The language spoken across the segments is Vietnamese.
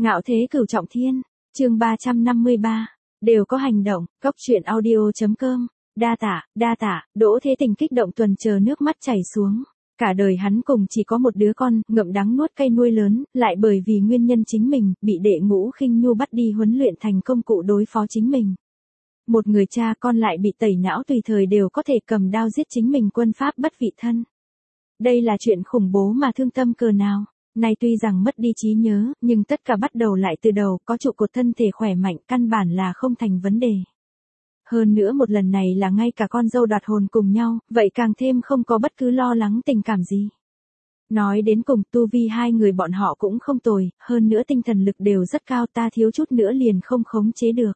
Ngạo thế cửu trọng thiên, chương 353, đều có hành động, góc truyện audio.com, đa tạ, Đỗ Thế Tình kích động tuần chờ nước mắt chảy xuống. Cả đời hắn cùng chỉ có một đứa con, ngậm đắng nuốt cay nuôi lớn, lại bởi vì nguyên nhân chính mình, bị đệ Ngũ Khinh Nhu bắt đi huấn luyện thành công cụ đối phó chính mình. Một người cha con lại bị tẩy não tùy thời đều có thể cầm đao giết chính mình quân pháp bất vị thân. Đây là chuyện khủng bố mà thương tâm cỡ nào. Nay tuy rằng mất đi trí nhớ, nhưng tất cả bắt đầu lại từ đầu, có trụ cột thân thể khỏe mạnh, căn bản là không thành vấn đề. Hơn nữa một lần này là ngay cả con dâu đoạt hồn cùng nhau, vậy càng thêm không có bất cứ lo lắng tình cảm gì. Nói đến cùng, tu vi hai người bọn họ cũng không tồi, hơn nữa tinh thần lực đều rất cao, ta thiếu chút nữa liền không khống chế được.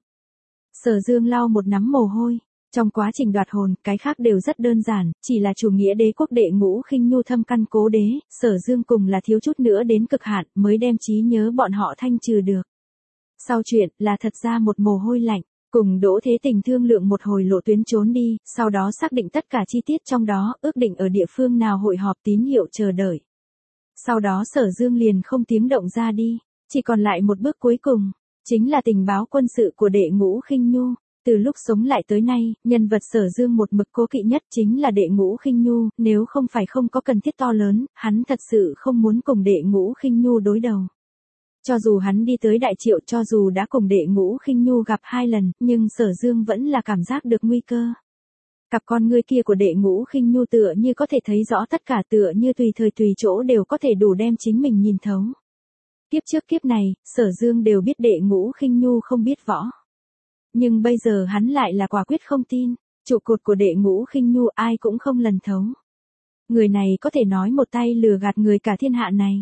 Sở Dương lau một nắm mồ hôi. Trong quá trình đoạt hồn, cái khác đều rất đơn giản, chỉ là chủ nghĩa đế quốc đệ Ngũ Khinh Nhu thâm căn cố đế, Sở Dương cùng là thiếu chút nữa đến cực hạn, mới đem trí nhớ bọn họ thanh trừ được. Sau chuyện, là thật ra một mồ hôi lạnh, cùng Đỗ Thế Tình thương lượng một hồi lộ tuyến trốn đi, sau đó xác định tất cả chi tiết trong đó, ước định ở địa phương nào hội họp tín hiệu chờ đợi. Sau đó Sở Dương liền không tiếng động ra đi, chỉ còn lại một bước cuối cùng, chính là tình báo quân sự của đệ Ngũ Khinh Nhu. Từ lúc sống lại tới nay, nhân vật Sở Dương một mực cố kỵ nhất chính là đệ Ngũ Khinh Nhu, nếu không phải không có cần thiết to lớn, hắn thật sự không muốn cùng đệ Ngũ Khinh Nhu đối đầu. Cho dù hắn đi tới Đại Triệu, cho dù đã cùng đệ Ngũ Khinh Nhu gặp 2 lần, nhưng Sở Dương vẫn là cảm giác được nguy cơ. Cặp con ngươi kia của đệ Ngũ Khinh Nhu tựa như có thể thấy rõ tất cả, tựa như tùy thời tùy chỗ đều có thể đủ đem chính mình nhìn thấu. Kiếp trước kiếp này, Sở Dương đều biết đệ Ngũ Khinh Nhu không biết võ. Nhưng bây giờ hắn lại là quả quyết không tin, trụ cột của đệ Ngũ Khinh Nhu ai cũng không lần thấu. Người này có thể nói một tay lừa gạt người cả thiên hạ này.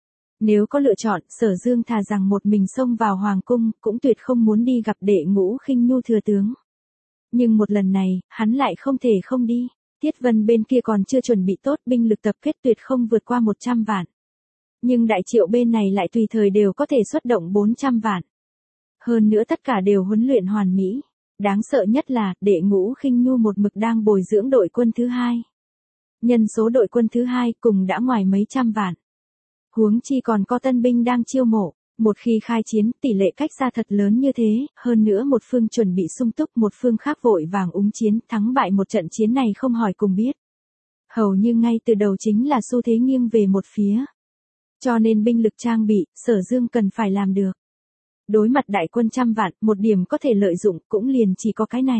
Nếu có lựa chọn, Sở Dương thà rằng một mình xông vào hoàng cung, cũng tuyệt không muốn đi gặp đệ Ngũ Khinh Nhu thừa tướng. Nhưng một lần này, hắn lại không thể không đi. Tiết Vân bên kia còn chưa chuẩn bị tốt, binh lực tập kết tuyệt không vượt qua 100 vạn. Nhưng Đại Triệu bên này lại tùy thời đều có thể xuất động 400 vạn. Hơn nữa tất cả đều huấn luyện hoàn mỹ. Đáng sợ nhất là, đệ Ngũ Khinh Nhu một mực đang bồi dưỡng đội quân thứ 2. Nhân số đội quân thứ 2 cùng đã ngoài mấy trăm vạn. Huống chi còn có tân binh đang chiêu mộ. Một khi khai chiến, tỷ lệ cách xa thật lớn như thế, hơn nữa một phương chuẩn bị sung túc, một phương khác vội vàng úng chiến, thắng bại một trận chiến này không hỏi cùng biết. Hầu như ngay từ đầu chính là xu thế nghiêng về một phía. Cho nên binh lực trang bị, Sở Dương cần phải làm được. Đối mặt đại quân trăm vạn, một điểm có thể lợi dụng, cũng liền chỉ có cái này.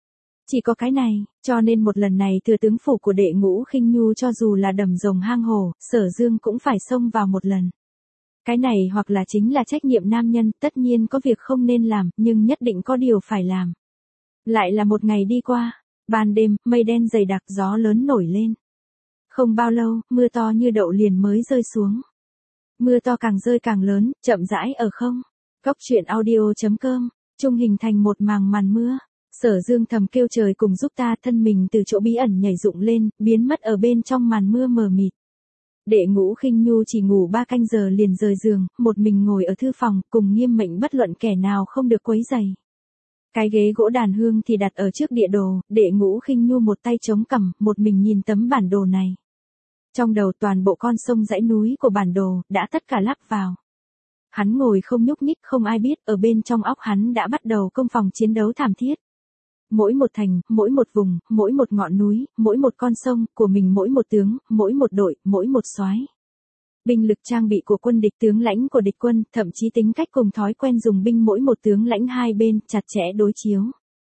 Chỉ có cái này, cho nên một lần này thừa tướng phủ của đệ Ngũ Khinh Nhu cho dù là đầm rồng hang hồ, Sở Dương cũng phải xông vào một lần. Cái này hoặc là chính là trách nhiệm nam nhân, tất nhiên có việc không nên làm, nhưng nhất định có điều phải làm. Lại là một ngày đi qua, ban đêm, mây đen dày đặc, gió lớn nổi lên. Không bao lâu, mưa to như đậu liền mới rơi xuống. Mưa to càng rơi càng lớn, chậm rãi ở không. Góc truyện audio.com, trung hình thành một màng màn mưa. Sở Dương thầm kêu trời cùng giúp ta, thân mình từ chỗ bí ẩn nhảy dựng lên, biến mất ở bên trong màn mưa mờ mịt. Đệ Ngũ Khinh Nhu chỉ ngủ 3 canh giờ liền rời giường, một mình ngồi ở thư phòng, cùng nghiêm mệnh bất luận kẻ nào không được quấy rầy. Cái ghế gỗ đàn hương thì đặt ở trước địa đồ, đệ Ngũ Khinh Nhu một tay chống cằm, một mình nhìn tấm bản đồ này. Trong đầu toàn bộ con sông dãy núi của bản đồ, đã tất cả lắp vào. Hắn ngồi không nhúc nhích, không ai biết, ở bên trong óc hắn đã bắt đầu công phòng chiến đấu thảm thiết. Mỗi một thành, mỗi một vùng, mỗi một ngọn núi, mỗi một con sông, của mình mỗi một tướng, mỗi một đội, mỗi một soái. Binh lực trang bị của quân địch, tướng lãnh của địch quân, thậm chí tính cách cùng thói quen dùng binh mỗi một tướng lãnh hai bên, chặt chẽ đối chiếu.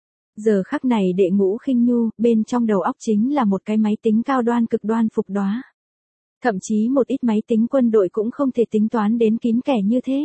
Giờ khắc này đệ Ngũ Khinh Nhu, bên trong đầu óc chính là một cái máy tính cao đoan cực đoan phục đoá. Thậm chí một ít máy tính quân đội cũng không thể tính toán đến kín kẽ như thế.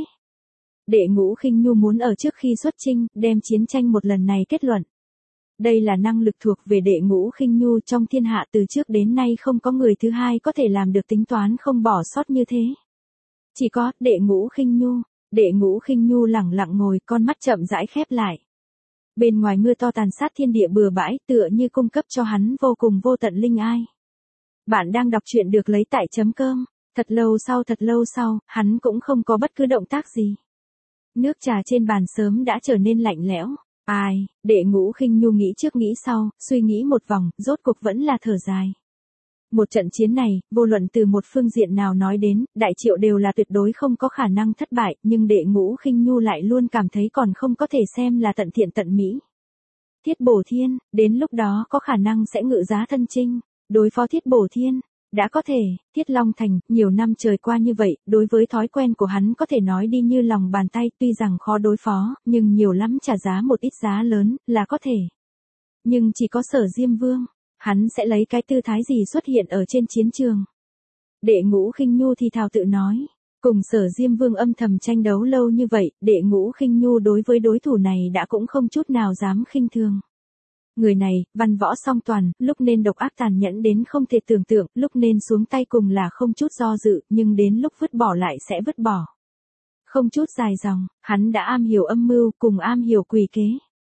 Đệ Ngũ Khinh Nhu muốn ở trước khi xuất chinh, đem chiến tranh một lần này kết luận. Đây là năng lực thuộc về đệ Ngũ Khinh Nhu, trong thiên hạ từ trước đến nay không có người thứ hai có thể làm được tính toán không bỏ sót như thế. Chỉ có đệ Ngũ Khinh Nhu. Đệ Ngũ Khinh Nhu lẳng lặng ngồi, con mắt chậm rãi khép lại. Bên ngoài mưa to tàn sát thiên địa bừa bãi, tựa như cung cấp cho hắn vô cùng vô tận linh ai. Bạn đang đọc truyện được lấy tại .com. Thật lâu sau, hắn cũng không có bất cứ động tác gì. Nước trà trên bàn sớm đã trở nên lạnh lẽo. Ai, đệ Ngũ Khinh Nhu nghĩ trước nghĩ sau, suy nghĩ một vòng, rốt cuộc vẫn là thở dài. Một trận chiến này, vô luận từ một phương diện nào nói đến, Đại Triệu đều là tuyệt đối không có khả năng thất bại, nhưng Đệ Ngũ Khinh Nhu lại luôn cảm thấy còn không có thể xem là tận thiện tận mỹ. Thiết Bổ Thiên, đến lúc đó có khả năng sẽ ngự giá thân chinh, đối phó Thiết Bổ Thiên. Đã có thể, Thiết Long Thành, nhiều năm trời qua như vậy, đối với thói quen của hắn có thể nói đi như lòng bàn tay, tuy rằng khó đối phó, nhưng nhiều lắm trả giá một ít giá lớn, là có thể. Nhưng chỉ có Sở Diêm Vương, hắn sẽ lấy cái tư thái gì xuất hiện ở trên chiến trường. Đệ Ngũ Khinh Nhu thì thào tự nói, cùng Sở Diêm Vương âm thầm tranh đấu lâu như vậy, Đệ Ngũ Khinh Nhu đối với đối thủ này đã cũng không chút nào dám khinh thường. Người này, văn võ song toàn, lúc nên độc ác tàn nhẫn đến không thể tưởng tượng, lúc nên xuống tay cùng là không chút do dự, nhưng đến lúc vứt bỏ lại sẽ vứt bỏ. Không chút dài dòng, hắn đã am hiểu âm mưu, cùng am hiểu quỷ kế.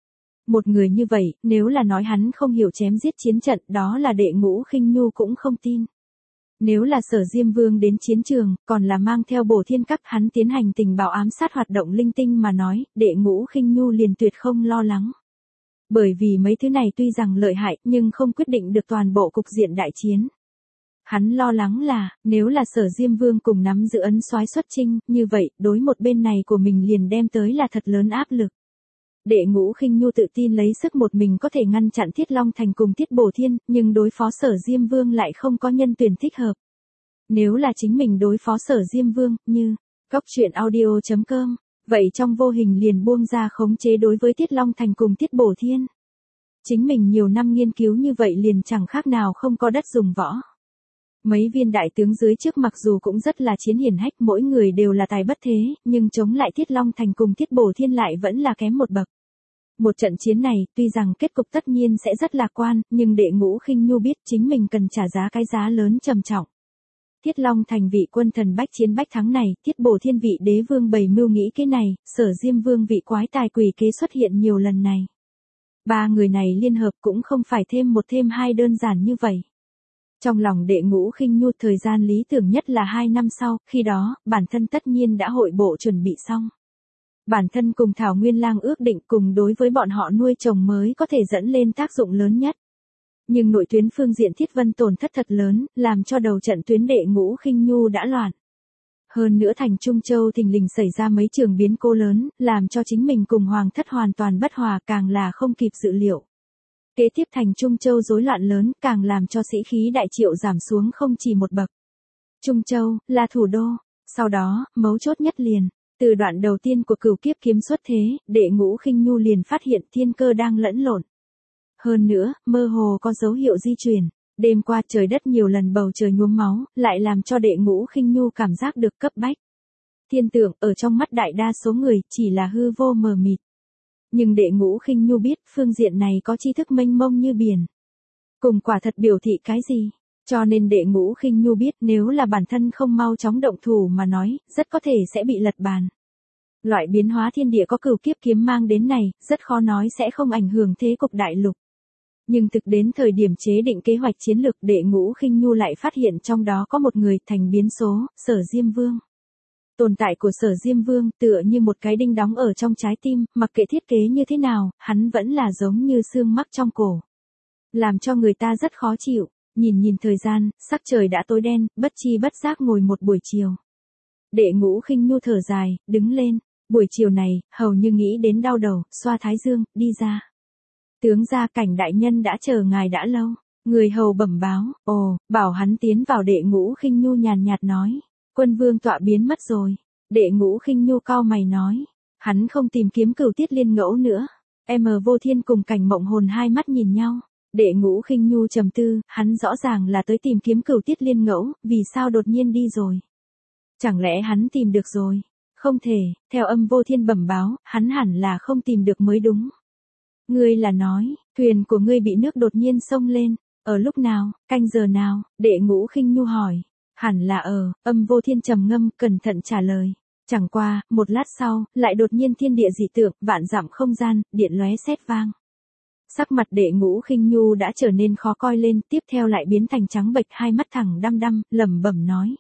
Một người như vậy, nếu là nói hắn không hiểu chém giết chiến trận, đó là Đệ Ngũ Khinh Nhu cũng không tin. Nếu là Sở Diêm Vương đến chiến trường, còn là mang theo Bổ Thiên Các hắn tiến hành tình báo ám sát hoạt động linh tinh mà nói, Đệ Ngũ Khinh Nhu liền tuyệt không lo lắng. Bởi vì mấy thứ này tuy rằng lợi hại nhưng không quyết định được toàn bộ cục diện đại chiến. Hắn lo lắng là, nếu là Sở Diêm Vương cùng nắm giữ ấn soái xuất chinh, như vậy, đối một bên này của mình liền đem tới là thật lớn áp lực. Đệ Ngũ Khinh Nhu tự tin lấy sức một mình có thể ngăn chặn Thiết Long Thành cùng Thiết Bổ Thiên, nhưng đối phó Sở Diêm Vương lại không có nhân tuyển thích hợp. Nếu là chính mình đối phó Sở Diêm Vương, như coctruyện.audio.com, vậy trong vô hình liền buông ra khống chế đối với Thiết Long Thành cùng Thiết Bổ Thiên. Chính mình nhiều năm nghiên cứu như vậy liền chẳng khác nào không có đất dùng võ. Mấy viên đại tướng dưới trước mặc dù cũng rất là chiến hiển hách, mỗi người đều là tài bất thế, nhưng chống lại Thiết Long Thành cùng Thiết Bổ Thiên lại vẫn là kém một bậc. Một trận chiến này, tuy rằng kết cục tất nhiên sẽ rất lạc quan, nhưng Đệ Ngũ Khinh Nhu biết chính mình cần trả giá cái giá lớn trầm trọng. Thiết Long Thành vị quân thần bách chiến bách thắng này, Thiết Bổ Thiên vị đế vương bày mưu nghĩ kế này, Sở Diêm Vương vị quái tài quỷ kế xuất hiện nhiều lần này. Ba người này liên hợp cũng không phải thêm một thêm hai đơn giản như vậy. Trong lòng Đệ Ngũ Khinh Nhu thời gian lý tưởng nhất là 2 năm sau, khi đó, bản thân tất nhiên đã hội bộ chuẩn bị xong. Bản thân cùng Thảo Nguyên Lang ước định cùng đối với bọn họ nuôi trồng mới có thể dẫn lên tác dụng lớn nhất. Nhưng nội tuyến phương diện Thiết Vân tổn thất thật lớn, làm cho đầu trận tuyến Đệ Ngũ Khinh Nhu đã loạn. Hơn nữa thành Trung Châu thình lình xảy ra mấy trường biến cố lớn, làm cho chính mình cùng Hoàng thất hoàn toàn bất hòa, càng là không kịp dự liệu. Kế tiếp thành Trung Châu rối loạn lớn, càng làm cho sĩ khí Đại Triệu giảm xuống không chỉ một bậc. Trung Châu là thủ đô, sau đó, mấu chốt nhất liền, từ đoạn đầu tiên của Cửu Kiếp kiếm xuất thế, Đệ Ngũ Khinh Nhu liền phát hiện thiên cơ đang lẫn lộn. Hơn nữa, mơ hồ có dấu hiệu di chuyển. Đêm qua trời đất nhiều lần bầu trời nhuốm máu, lại làm cho Đệ Ngũ Khinh Nhu cảm giác được cấp bách. Thiên tượng ở trong mắt đại đa số người chỉ là hư vô mờ mịt. Nhưng Đệ Ngũ Khinh Nhu biết phương diện này có tri thức mênh mông như biển. Cùng quả thật biểu thị cái gì? Cho nên Đệ Ngũ Khinh Nhu biết nếu là bản thân không mau chóng động thủ mà nói, rất có thể sẽ bị lật bàn. Loại biến hóa thiên địa có Cửu Kiếp kiếm mang đến này, rất khó nói sẽ không ảnh hưởng thế cục đại lục. Nhưng thực đến thời điểm chế định kế hoạch chiến lược, Đệ Ngũ Khinh Nhu lại phát hiện trong đó có một người thành biến số, Sở Diêm Vương. Tồn tại của Sở Diêm Vương tựa như một cái đinh đóng ở trong trái tim, mặc kệ thiết kế như thế nào, hắn vẫn là giống như xương mắc trong cổ. Làm cho người ta rất khó chịu, nhìn thời gian, sắc trời đã tối đen, bất chi bất giác ngồi một buổi chiều. Đệ Ngũ Khinh Nhu thở dài, đứng lên, buổi chiều này, hầu như nghĩ đến đau đầu, xoa thái dương, đi ra. Tướng gia Cảnh đại nhân đã chờ ngài đã lâu. Người hầu bẩm báo, bảo hắn tiến vào. Đệ Ngũ Khinh Nhu nhàn nhạt nói. Quân vương tọa biến mất rồi. Đệ Ngũ Khinh Nhu cau mày nói. Hắn không tìm kiếm Cửu Tiết Liên Ngẫu nữa. Vô Thiên cùng Cảnh Mộng Hồn hai mắt nhìn nhau. Đệ Ngũ Khinh Nhu trầm tư, hắn rõ ràng là tới tìm kiếm Cửu Tiết Liên Ngẫu, vì sao đột nhiên đi rồi? Chẳng lẽ hắn tìm được rồi? Không thể, theo Vô Thiên bẩm báo, hắn hẳn là không tìm được mới đúng. Ngươi là nói, thuyền của ngươi bị nước đột nhiên xông lên, ở lúc nào, canh giờ nào? Đệ Ngũ Khinh Nhu hỏi. Hẳn là Vô Thiên trầm ngâm, cẩn thận trả lời. Chẳng qua, một lát sau, lại đột nhiên thiên địa dị tượng, vạn dặm không gian, điện lóe sét vang. Sắc mặt Đệ Ngũ Khinh Nhu đã trở nên khó coi lên, tiếp theo lại biến thành trắng bệch, hai mắt thẳng đăm đăm, lẩm bẩm nói.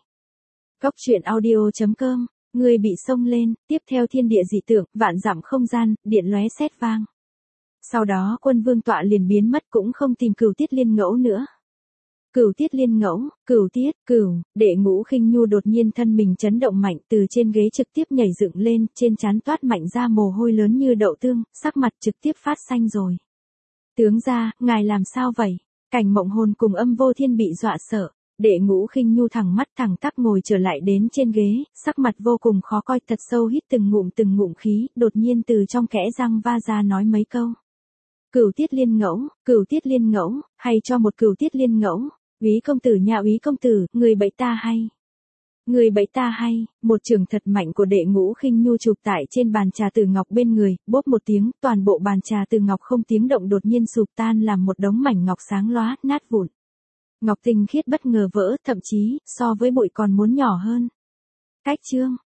Coctruyện.audio.com, ngươi bị xông lên, tiếp theo thiên địa dị tượng, vạn dặm không gian, điện lóe sét vang. Sau đó Quân Vương tọa liền biến mất, cũng không tìm Cửu Tiết Liên Ngẫu nữa. Cửu Tiết Liên Ngẫu, Cửu Tiết, Cửu, Đệ Ngũ Khinh Nhu đột nhiên thân mình chấn động mạnh từ trên ghế trực tiếp nhảy dựng lên, trên trán toát mạnh ra mồ hôi lớn như đậu tương, sắc mặt trực tiếp phát xanh rồi. Tướng gia, ngài làm sao vậy? Cảnh Mộng Hồn cùng Âm Vô Thiên bị dọa sợ. Đệ Ngũ Khinh Nhu thẳng mắt thẳng tắp ngồi trở lại đến trên ghế, sắc mặt vô cùng khó coi, thật sâu hít từng ngụm khí, đột nhiên từ trong kẽ răng va ra nói mấy câu. Cửu Tiết Liên Ngẫu, Cửu Tiết Liên Ngẫu, hay cho một Cửu Tiết Liên Ngẫu. Úy công tử nhà Úy công tử, người bẫy ta hay. Người bẫy ta hay, một chưởng thật mạnh của Đệ Ngũ Khinh Nhu chụp tại trên bàn trà từ ngọc bên người, bốp một tiếng, toàn bộ bàn trà từ ngọc không tiếng động đột nhiên sụp tan làm một đống mảnh ngọc sáng lóa, nát vụn. Ngọc tinh khiết bất ngờ vỡ, thậm chí, so với bụi còn muốn nhỏ hơn. Cách chương.